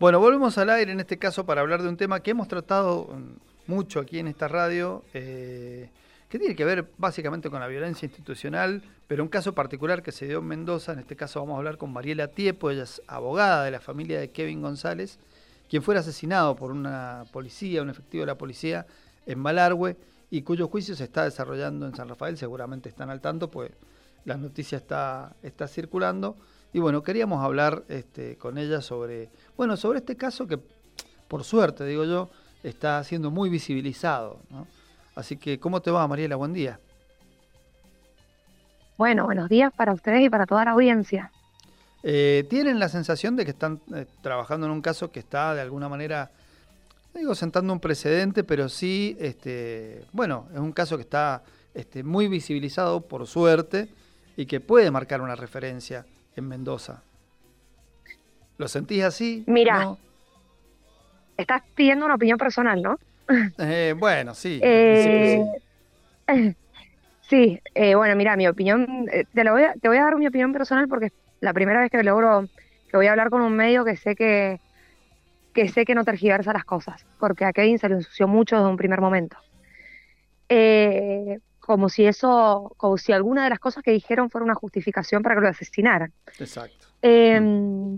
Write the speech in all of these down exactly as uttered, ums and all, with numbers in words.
Bueno, volvemos al aire en este caso para hablar de un tema que hemos tratado mm, mucho aquí en esta radio, eh, que tiene que ver básicamente con la violencia institucional, pero un caso particular que se dio en Mendoza. En este caso vamos a hablar con Mariela Tiepo. Ella es abogada de la familia de Kevin González, quien fuera asesinado por una policía, un efectivo de la policía en Malargüe, y cuyo juicio se está desarrollando en San Rafael. Seguramente están al tanto, pues la noticia está, está circulando. Y bueno, queríamos hablar este, con ella sobre, bueno, sobre este caso que, por suerte, digo yo, está siendo muy visibilizado, ¿no? Así que, ¿cómo te va, Mariela? Buen día. Bueno, buenos días para ustedes y para toda la audiencia. Eh, ¿Tienen la sensación de que están eh, trabajando en un caso que está, de alguna manera, no digo sentando un precedente, pero sí, este, bueno, es un caso que está este, muy visibilizado, por suerte, y que puede marcar una referencia en Mendoza? ¿Lo sentís así? Mira, ¿No? estás pidiendo una opinión personal, ¿no? Eh, bueno, sí, en principio Eh, sí. sí, eh, bueno, mira, mi opinión, eh, te lo voy a, te voy a dar mi opinión personal porque es la primera vez que logro, que voy a hablar con un medio que sé que, que sé que no tergiversa las cosas, porque a Kevin se le ensució mucho desde un primer momento. Eh, como si eso, como si alguna de las cosas que dijeron fuera una justificación para que lo asesinaran. Exacto. Eh, Mm.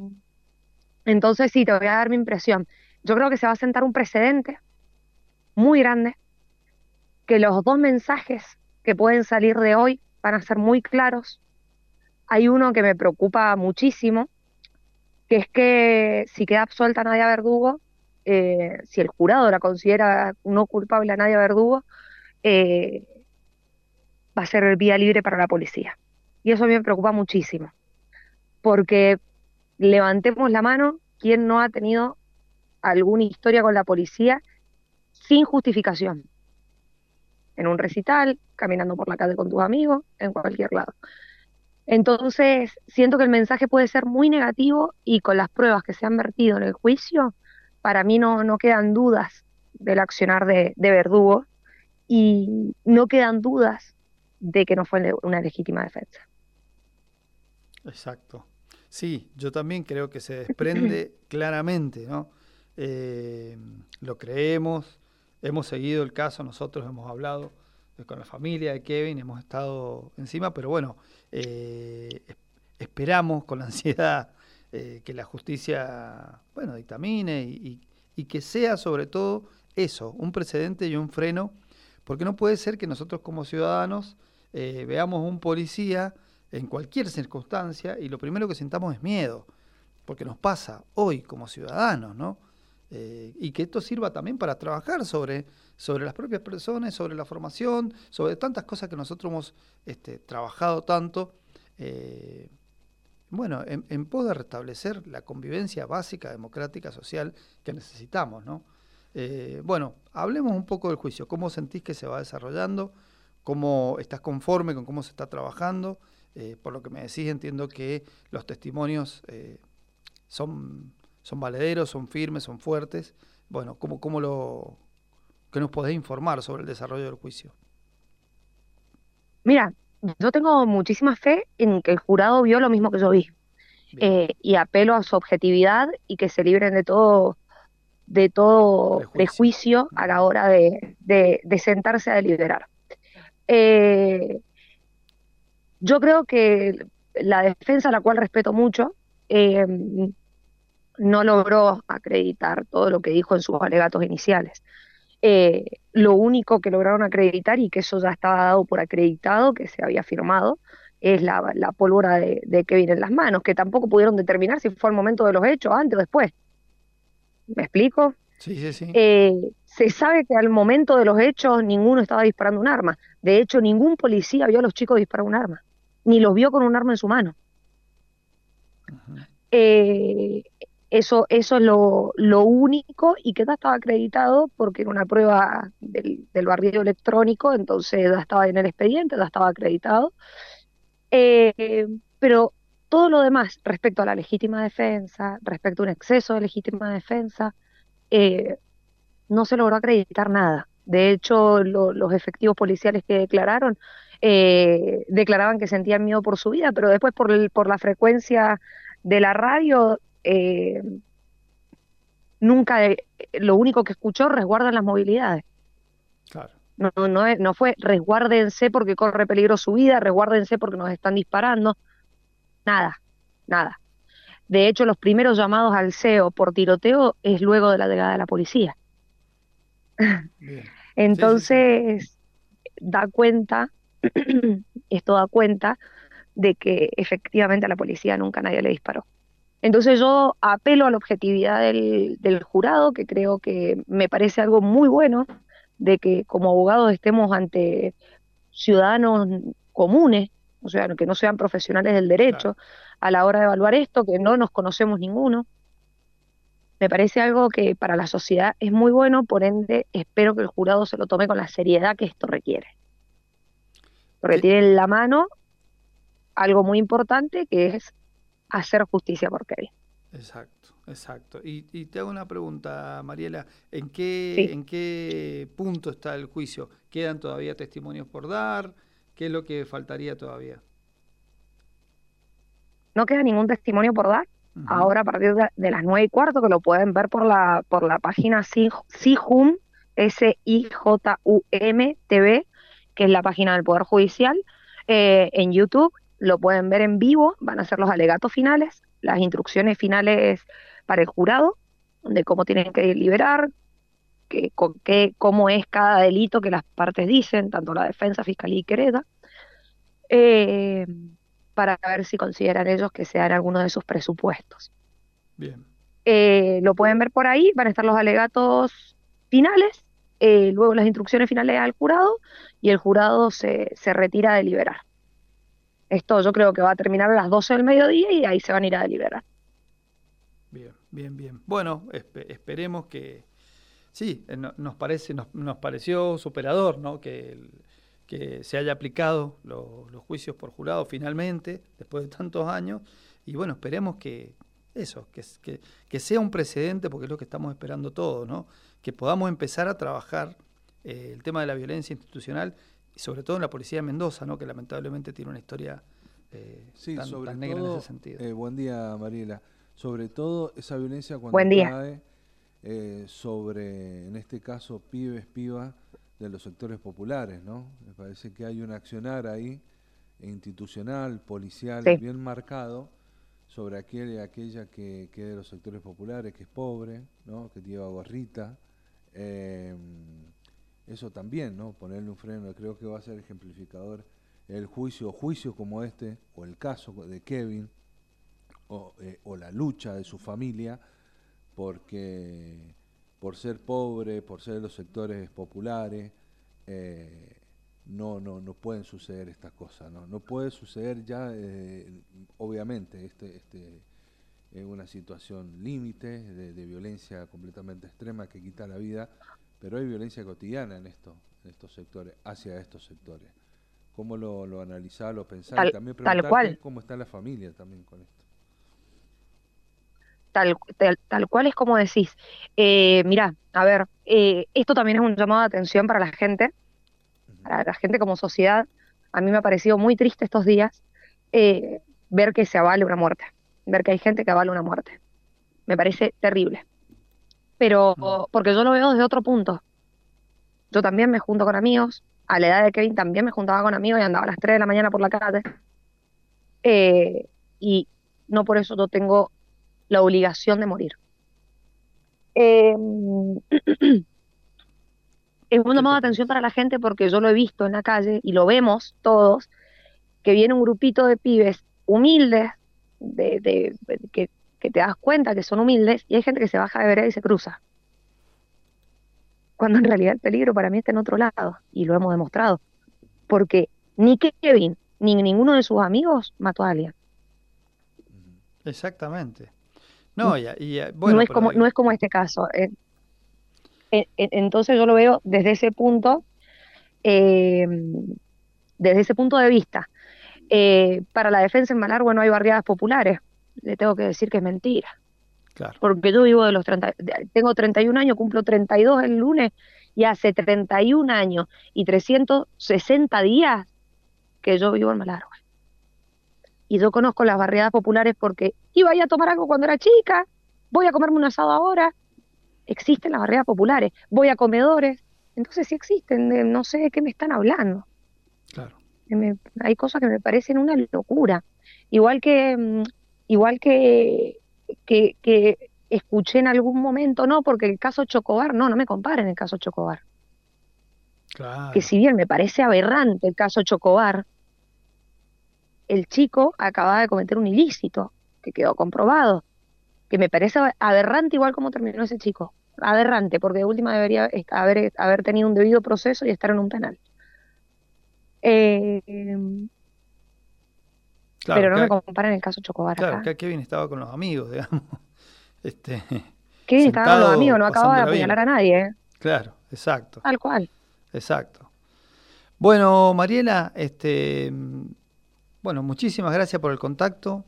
entonces sí, te voy a dar mi impresión. Yo creo que se va a sentar un precedente muy grande, que los dos mensajes que pueden salir de hoy van a ser muy claros. Hay uno que me preocupa muchísimo, que es que si queda absuelta Nadia Verdugo, eh, si el jurado la considera no culpable a Nadia Verdugo, eh, va a ser vía libre para la policía. Y eso a mí me preocupa muchísimo, porque levantemos la mano, ¿quién no ha tenido alguna historia con la policía sin justificación? En un recital, caminando por la calle con tus amigos, en cualquier lado. Entonces, siento que el mensaje puede ser muy negativo y con las pruebas que se han vertido en el juicio, para mí no, no quedan dudas del accionar de, de Verdugo y no quedan dudas de que no fue le- una legítima defensa. Exacto. Sí, yo también creo que se desprende claramente, ¿no? Eh, lo creemos, hemos seguido el caso, nosotros hemos hablado eh, con la familia de Kevin, hemos estado encima, pero bueno, eh, es- esperamos con ansiedad eh, que la justicia, bueno, dictamine y, y- y que sea sobre todo eso, un precedente y un freno, porque no puede ser que nosotros como ciudadanos eh, veamos un policía en cualquier circunstancia y lo primero que sintamos es miedo, porque nos pasa hoy como ciudadanos, ¿no? Eh, y que esto sirva también para trabajar sobre, sobre las propias personas, sobre la formación, sobre tantas cosas que nosotros hemos este, trabajado tanto, eh, bueno, en, en pos de restablecer la convivencia básica, democrática, social que necesitamos, ¿no? Eh, bueno, hablemos un poco del juicio. ¿Cómo sentís que se va desarrollando? ¿Cómo estás conforme con cómo se está trabajando? Eh, por lo que me decís, entiendo que los testimonios eh, son, son valederos, son firmes, son fuertes. Bueno, ¿cómo, cómo lo, qué nos podés informar sobre el desarrollo del juicio? Mira, yo tengo muchísima fe en que el jurado vio lo mismo que yo vi, Bien, eh, y apelo a su objetividad y que se libren de todo, de todo prejuicio. prejuicio a la Mm. hora de, de, de sentarse a deliberar. Eh, yo creo que la defensa, a la cual respeto mucho, eh, no logró acreditar todo lo que dijo en sus alegatos iniciales. Eh, lo único que lograron acreditar, y que eso ya estaba dado por acreditado, que se había firmado, es la, la pólvora de, de Kevin en las manos, que tampoco pudieron determinar si fue al momento de los hechos, antes o después. ¿Me explico? Sí, sí, sí. Eh, se sabe que al momento de los hechos ninguno estaba disparando un arma. De hecho, ningún policía vio a los chicos disparar un arma, ni los vio con un arma en su mano. Ujú. Eh, eso, eso es lo, lo único, y que ya estaba acreditado porque era una prueba del, del barrido electrónico, entonces ya estaba en el expediente, ya estaba acreditado. Eh, pero todo lo demás respecto a la legítima defensa, respecto a un exceso de legítima defensa, eh, no se logró acreditar nada. De hecho, lo- los efectivos policiales que declararon, eh, declaraban que sentían miedo por su vida, pero después por, el- por la frecuencia de la radio, eh, nunca, eh, lo único que escuchó, resguardan las movilidades. Claro. No, no, no, es- no fue resguárdense porque corre peligro su vida, resguárdense porque nos están disparando, nada, nada. De hecho, los primeros llamados al C E O por tiroteo es luego de la llegada de la policía. Bien. Sí, sí, sí. Entonces, da cuenta, esto da cuenta de que efectivamente a la policía nunca nadie le disparó. Entonces yo apelo a la objetividad del, del jurado, que creo que me parece algo muy bueno, de que como abogados estemos ante ciudadanos comunes, o sea, que no sean profesionales del Claro. derecho, a la hora de evaluar esto, que no nos conocemos ninguno. Me parece algo que para la sociedad es muy bueno, por ende espero que el jurado se lo tome con la seriedad que esto requiere, porque Te- tiene en la mano algo muy importante que es hacer justicia por Kevin. Exacto, exacto. Y, y te hago una pregunta, Mariela, ¿en qué, Sí, en qué punto está el juicio? ¿Quedan todavía testimonios por dar? ¿Qué es lo que faltaría todavía? no queda ningún testimonio por dar. Ujú. Ahora a partir de, de las nueve y cuarto, que lo pueden ver por la, por la página SIJUM, S I J U M T V, que es la página del Poder Judicial, eh, en YouTube, lo pueden ver en vivo, van a ser los alegatos finales, las instrucciones finales para el jurado, de cómo tienen que deliberar, que, con qué, cómo es cada delito que las partes dicen, tanto la defensa, fiscalía y querella, eh, para ver si consideran ellos que sean algunos de sus presupuestos. Bien, Eh, lo pueden ver por ahí, van a estar los alegatos finales, eh, luego las instrucciones finales al jurado y el jurado se, se retira a deliberar. Esto yo creo que va a terminar a las doce del mediodía y ahí se van a ir a deliberar. bien, bien, bien. Bueno, espe- esperemos que, sí, eh, no- nos parece, nos, nos pareció superador, ¿no? Que, el- que se haya aplicado lo- los juicios por jurado finalmente, después de tantos años, y bueno, esperemos que eso, que, s- que, que sea un precedente, porque es lo que estamos esperando todos, ¿no? Que podamos empezar a trabajar eh, el tema de la violencia institucional, y sobre todo en la policía de Mendoza, ¿no? Que lamentablemente tiene una historia eh, Sí, tan, sobre tan negra en ese todo, sentido. eh, buen día Mariela, sobre todo esa violencia cuando Buen día. cae eh, sobre, en este caso, pibes, pibas de los sectores populares, ¿no? Me parece que hay un accionar ahí institucional, policial, Sí, bien marcado sobre aquel y aquella que, que es de los sectores populares, que es pobre, ¿no? Que lleva gorrita. Eh, Eso también, ¿no? Ponerle un freno, creo que va a ser ejemplificador el juicio, juicios como este, o el caso de Kevin, o, eh, o la lucha de su familia, porque por ser pobre, por ser de los sectores populares, eh, no, no, no pueden suceder estas cosas, ¿no? No puede suceder ya, eh, obviamente, este, este es una situación límite de, de violencia completamente extrema que quita la vida, pero hay violencia cotidiana en esto, en estos sectores, hacia estos sectores. ¿Cómo lo, lo analizás, lo pensás? Y tal, también tal preguntarte cual. cómo está la familia también con esto. Tal, tal, tal cual es como decís. Eh, mirá, a ver, eh, esto también es un llamado de atención para la gente, Ujú. para la gente como sociedad. A mí me ha parecido muy triste estos días eh, ver que se avale una muerte, ver que hay gente que avala una muerte. Me parece terrible. Pero, Mm. porque yo lo veo desde otro punto. Yo también me junto con amigos, a la edad de Kevin también me juntaba con amigos y andaba a las tres de la mañana por la calle. eh, y no por eso yo tengo la obligación de morir. Eh, es un ¿Qué llamado te de atención parece? para la gente porque yo lo he visto en la calle y lo vemos todos, que viene un grupito de pibes humildes, de, de- de- que, que te das cuenta que son humildes, y hay gente que se baja de vereda y se cruza, cuando en realidad el peligro para mí está en otro lado, y lo hemos demostrado, porque ni Kevin, ni ninguno de sus amigos mató a alguien. Ujú. Exactamente. No, y, y, eh, No bueno, es pero como, no el- es como este caso. Eh, eh, eh, entonces yo lo veo desde ese punto, eh, desde ese punto de vista. Eh, para la defensa en Malargüe no hay barriadas populares. Le tengo que decir que es mentira. claro. Porque yo vivo de los treinta, de- tengo treinta y un años, cumplo treinta y dos el lunes, y hace treinta y un años y trescientos sesenta días que yo vivo en Malargüe. Y yo conozco las barriadas populares porque iba a ir a tomar algo cuando era chica, voy a comerme un asado ahora, existen las barriadas populares. Voy a comedores, entonces sí existen, de- no sé de qué me están hablando. Claro, Que me- hay cosas que me parecen una locura. Igual que, mm, igual que, que, que escuché en algún momento, no, porque el caso Chocobar, no, no me comparen el caso Chocobar, que claro, si bien me parece aberrante el caso Chocobar, el chico acababa de cometer un ilícito, que quedó comprobado, que me parece abe- aberrante igual como terminó ese chico. Aberrante, porque de última debería est- haber, haber tenido un debido proceso y estar en un penal. Eh, claro, pero no me acá, comparen el caso Chocobar claro, acá. acá Kevin estaba con los amigos, digamos, este, Kevin estaba con los amigos, sentado no acababa de pasándola bien. apuñalar a nadie, ¿eh? Claro, exacto, Tal cual. exacto. Bueno, Mariela, este, mm, bueno, muchísimas gracias por el contacto.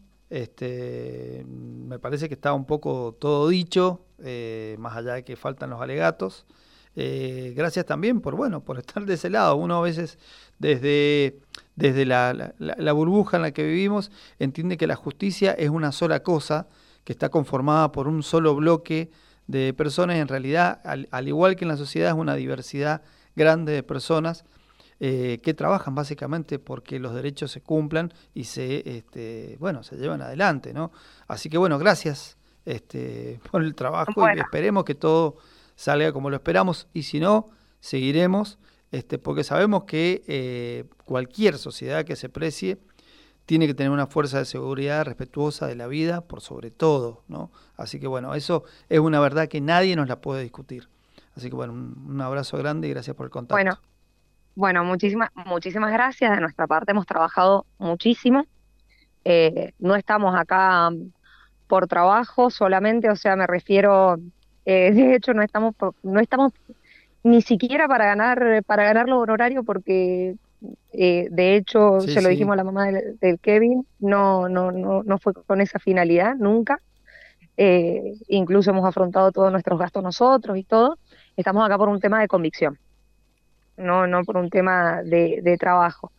Este, mm, me parece que está un poco todo dicho, eh, más allá de que faltan los alegatos. Eh, gracias también por, bueno, por estar de ese lado. Uno a veces desde, desde la, la- la- la burbuja en la que vivimos entiende que la justicia es una sola cosa, que está conformada por un solo bloque de personas. En realidad, al, al igual que en la sociedad, es una diversidad grande de personas eh, que trabajan básicamente porque los derechos se cumplan y se, este, bueno, se llevan adelante, ¿no? Así que bueno, gracias este, por el trabajo y Bueno, esperemos que todo salga como lo esperamos y si no, seguiremos, este, porque sabemos que eh, cualquier sociedad que se precie tiene que tener una fuerza de seguridad respetuosa de la vida por sobre todo, ¿no? Así que bueno, eso es una verdad que nadie nos la puede discutir. Así que bueno, un, un abrazo grande y gracias por el bueno, contacto. bueno, muchísimas, muchísimas gracias. De nuestra parte hemos trabajado muchísimo. Eh, no estamos acá mm, por trabajo solamente, o sea, me refiero, eh, de hecho, no estamos, por- no estamos ni siquiera para ganar, para ganar los honorarios, porque eh, de hecho Sí, se lo sí. dijimos a la mamá del, del Kevin, no, no, no, no fue con esa finalidad, nunca. Eh, incluso hemos afrontado todos nuestros gastos nosotros y todo. Estamos acá por un tema de convicción, no, no por un tema de, de trabajo.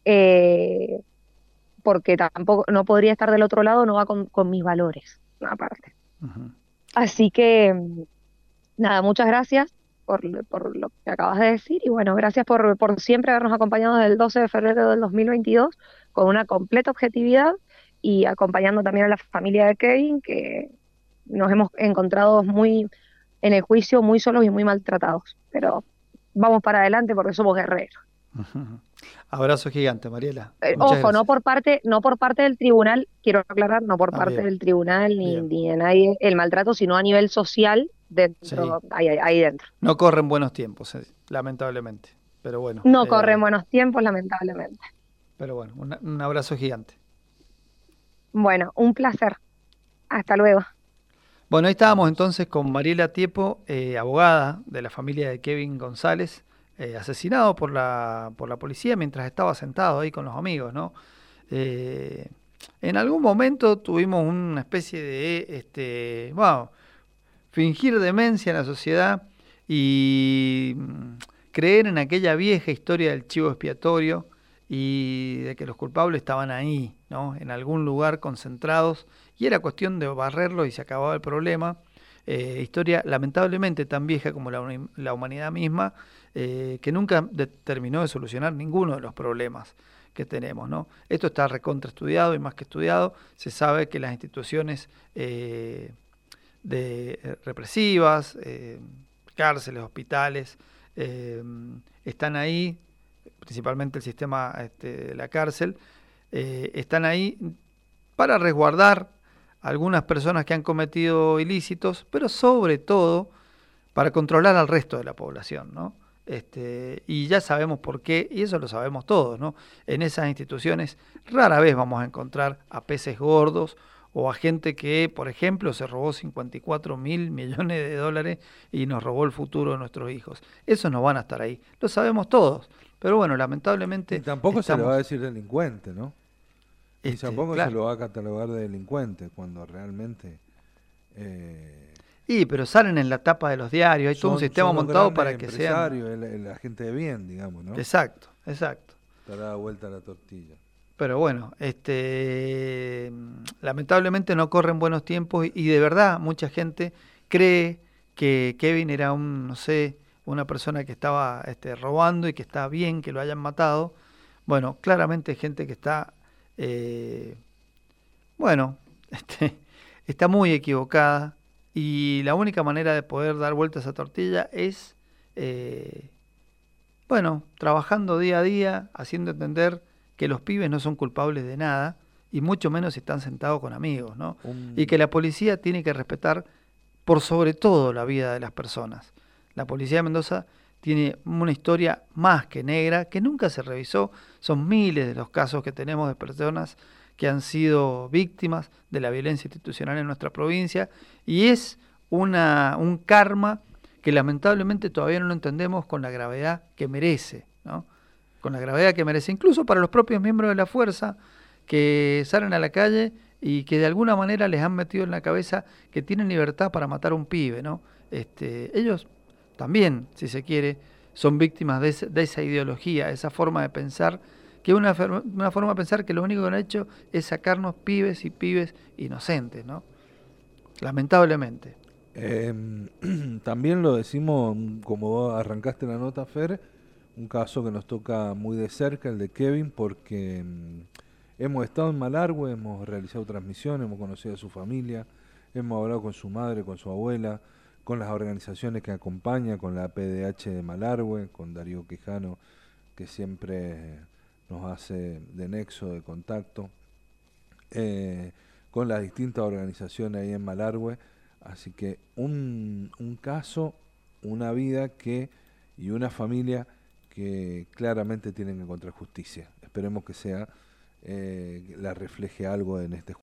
Eh, porque tampoco, no podría estar del otro lado, no va con, con mis valores, aparte. Ujú. Así que, mm, nada, muchas gracias por, por lo que acabas de decir y bueno, gracias por, por siempre habernos acompañado desde el doce de febrero del dos mil veintidós con una completa objetividad y acompañando también a la familia de Kevin, que nos hemos encontrado muy en el juicio, muy solos y muy maltratados. Pero vamos para adelante porque somos guerreros. Ujú. Abrazo gigante, Mariela. Eh, Muchas ojo, no gracias. por parte, no por parte del tribunal, quiero aclarar, no por Ah, parte bien, del tribunal ni, bien. ni de nadie el maltrato, sino a nivel social Sí. dentro, ahí, ahí ahí dentro. No corren buenos tiempos, eh, lamentablemente. Pero bueno, No corren eh, buenos tiempos, lamentablemente. pero bueno, un, un abrazo gigante. Bueno, un placer. Hasta luego. Bueno, ahí estábamos Abrazo. entonces con Mariela Tiepo, eh, abogada de la familia de Kevin González, eh, asesinado por la, por la policía mientras estaba sentado ahí con los amigos, ¿no? Eh, en algún momento tuvimos una especie de, este, bueno, fingir demencia en la sociedad y mm, creer en aquella vieja historia del chivo expiatorio y de que los culpables estaban ahí, ¿no? En algún lugar concentrados y era cuestión de barrerlo y se acababa el problema. Eh, historia lamentablemente tan vieja como la, uni- la humanidad misma, eh, que nunca de- terminó de solucionar ninguno de los problemas que tenemos, ¿no? Esto está recontraestudiado y más que estudiado, se sabe que las instituciones eh, de eh, represivas, eh, cárceles, hospitales, eh, están ahí, principalmente el sistema este, de la cárcel, eh, están ahí para resguardar a algunas personas que han cometido ilícitos, pero sobre todo para controlar al resto de la población, ¿no? Este, y ya sabemos por qué, y eso lo sabemos todos, ¿no? En esas instituciones rara vez vamos a encontrar a peces gordos o a gente que, por ejemplo, se robó cincuenta y cuatro mil millones de dólares y nos robó el futuro de nuestros hijos. Esos no van a estar ahí, lo sabemos todos. Pero bueno, Y lamentablemente tampoco se le va a estamos, decir delincuente, ¿no? Y este, tampoco se claro. lo va a catalogar de delincuente cuando realmente eh, Y, pero salen en la tapa de los diarios, hay todo un son, sistema son los montado grandes para que sean... empresarios, el- el- la gente de bien, digamos, ¿no? Exacto, exacto. Dará vuelta a la tortilla. Pero bueno, este, lamentablemente no corren buenos tiempos y, y de verdad mucha gente cree que Kevin era un, no sé, una persona que estaba este, robando y que está bien que lo hayan matado. Bueno, claramente hay gente que está, eh, bueno, este, está muy equivocada y la única manera de poder dar vuelta a esa tortilla es, eh, bueno, trabajando día a día, haciendo entender que los pibes no son culpables de nada y mucho menos si están sentados con amigos, ¿no? Y que Un, la policía tiene que respetar por sobre todo la vida de las personas. La policía de Mendoza tiene una historia más que negra que nunca se revisó. Son miles de los casos que tenemos de personas que han sido víctimas de la violencia institucional en nuestra provincia y es una, un karma que lamentablemente todavía no lo entendemos con la gravedad que merece, ¿no? Con la gravedad que merece, incluso para los propios miembros de la fuerza que salen a la calle y que de alguna manera les han metido en la cabeza que tienen libertad para matar a un pibe, ¿no? Este, ellos también, si se quiere, son víctimas de, ese, de esa ideología, esa forma de pensar, que es una, una forma de pensar que lo único que han hecho es sacarnos pibes y pibes inocentes, ¿no? Lamentablemente. eh, también lo decimos, como vos arrancaste la nota, Fer, un caso que nos toca muy de cerca, el de Kevin, porque mm, hemos estado en Malargüe, hemos realizado transmisiones, hemos conocido a su familia, hemos hablado con su madre, con su abuela, con las organizaciones que acompañan, con la P D H de Malargüe, con Darío Quijano, que siempre nos hace de nexo de contacto, eh, con las distintas organizaciones ahí en Malargüe. Así que un, un caso, una vida que y una familia que claramente tienen que encontrar justicia. Esperemos que sea, eh, la refleje algo en este juicio.